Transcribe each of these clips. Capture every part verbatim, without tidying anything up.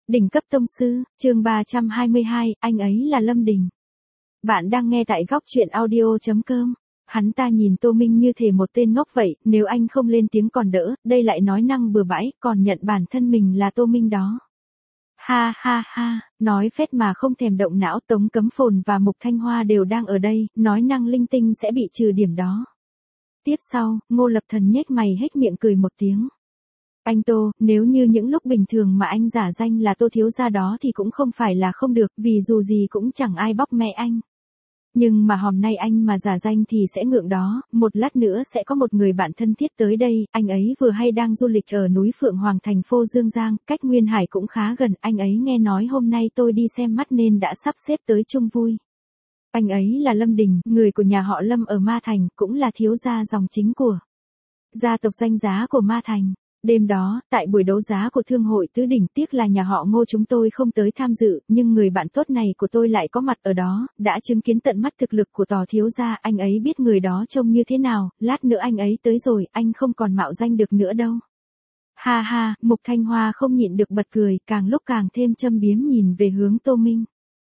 Đỉnh cấp tông sư, chương ba trăm hai mươi hai, anh ấy là Lâm Đình. Bạn đang nghe tại góc truyện audio chấm com. Hắn ta nhìn Tô Minh như thể một tên ngốc vậy, nếu anh không lên tiếng còn đỡ, đây lại nói năng bừa bãi, còn nhận bản thân mình là Tô Minh đó. Ha ha ha, nói phét mà không thèm động não. Tống Cấm Phồn và Mục Thanh Hoa đều đang ở đây, nói năng linh tinh sẽ bị trừ điểm đó. Tiếp sau, Ngô Lập Thần nhếch mày hếch miệng cười một tiếng. Anh Tô, nếu như những lúc bình thường mà anh giả danh là Tô thiếu gia đó thì cũng không phải là không được, vì dù gì cũng chẳng ai bóc mẹ anh. Nhưng mà hôm nay anh mà giả danh thì sẽ ngượng đó, một lát nữa sẽ có một người bạn thân thiết tới đây, anh ấy vừa hay đang du lịch ở núi Phượng Hoàng thành phố Dương Giang, cách Nguyên Hải cũng khá gần, anh ấy nghe nói hôm nay tôi đi xem mắt nên đã sắp xếp tới chung vui. Anh ấy là Lâm Đình, người của nhà họ Lâm ở Ma Thành, cũng là thiếu gia dòng chính của gia tộc danh giá của Ma Thành. Đêm đó, tại buổi đấu giá của Thương hội Tứ Đỉnh, tiếc là nhà họ Ngô chúng tôi không tới tham dự, nhưng người bạn tốt này của tôi lại có mặt ở đó, đã chứng kiến tận mắt thực lực của Tò thiếu gia, anh ấy biết người đó trông như thế nào, lát nữa anh ấy tới rồi, anh không còn mạo danh được nữa đâu. Ha ha, Mục Thanh Hoa không nhịn được bật cười, càng lúc càng thêm châm biếm nhìn về hướng Tô Minh.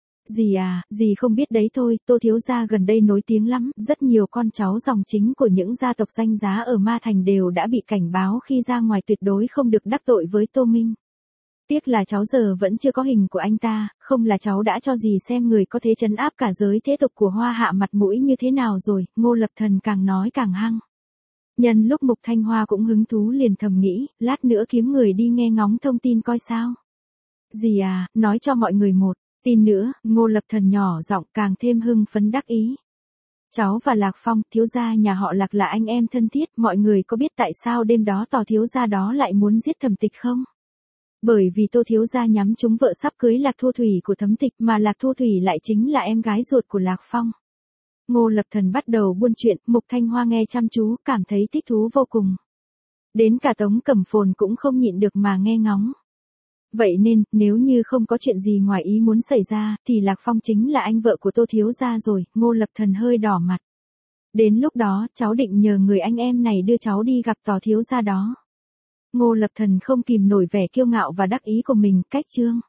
Dì à, dì không biết đấy thôi, Tô thiếu gia gần đây nổi tiếng lắm, rất nhiều con cháu dòng chính của những gia tộc danh giá ở Ma Thành đều đã bị cảnh báo khi ra ngoài tuyệt đối không được đắc tội với Tô Minh. Tiếc là cháu giờ vẫn chưa có hình của anh ta, không là cháu đã cho dì xem người có thể trấn áp cả giới thế tục của Hoa Hạ mặt mũi như thế nào rồi. Ngô Lập Thần càng nói càng hăng. Nhân lúc Mục Thanh Hoa cũng hứng thú liền thầm nghĩ, lát nữa kiếm người đi nghe ngóng thông tin coi sao. Dì à, nói cho mọi người một tin nữa. Ngô Lập Thần nhỏ giọng càng thêm hưng phấn đắc ý. Cháu và Lạc Phong, thiếu gia nhà họ Lạc là anh em thân thiết, mọi người có biết tại sao đêm đó Tò thiếu gia đó lại muốn giết Thẩm Tịch không? Bởi vì Tô thiếu gia nhắm trúng vợ sắp cưới Lạc Thu Thủy của Thẩm Tịch, mà Lạc Thu Thủy lại chính là em gái ruột của Lạc Phong. Ngô Lập Thần bắt đầu buôn chuyện, Mục Thanh Hoa nghe chăm chú, cảm thấy thích thú vô cùng. Đến cả Tống Cẩm Phồn cũng không nhịn được mà nghe ngóng. Vậy nên, nếu như không có chuyện gì ngoài ý muốn xảy ra, thì Lạc Phong chính là anh vợ của Tô thiếu gia rồi. Ngô Lập Thần hơi đỏ mặt. Đến lúc đó, cháu định nhờ người anh em này đưa cháu đi gặp Tò thiếu gia đó. Ngô Lập Thần không kìm nổi vẻ kiêu ngạo và đắc ý của mình, cách chương.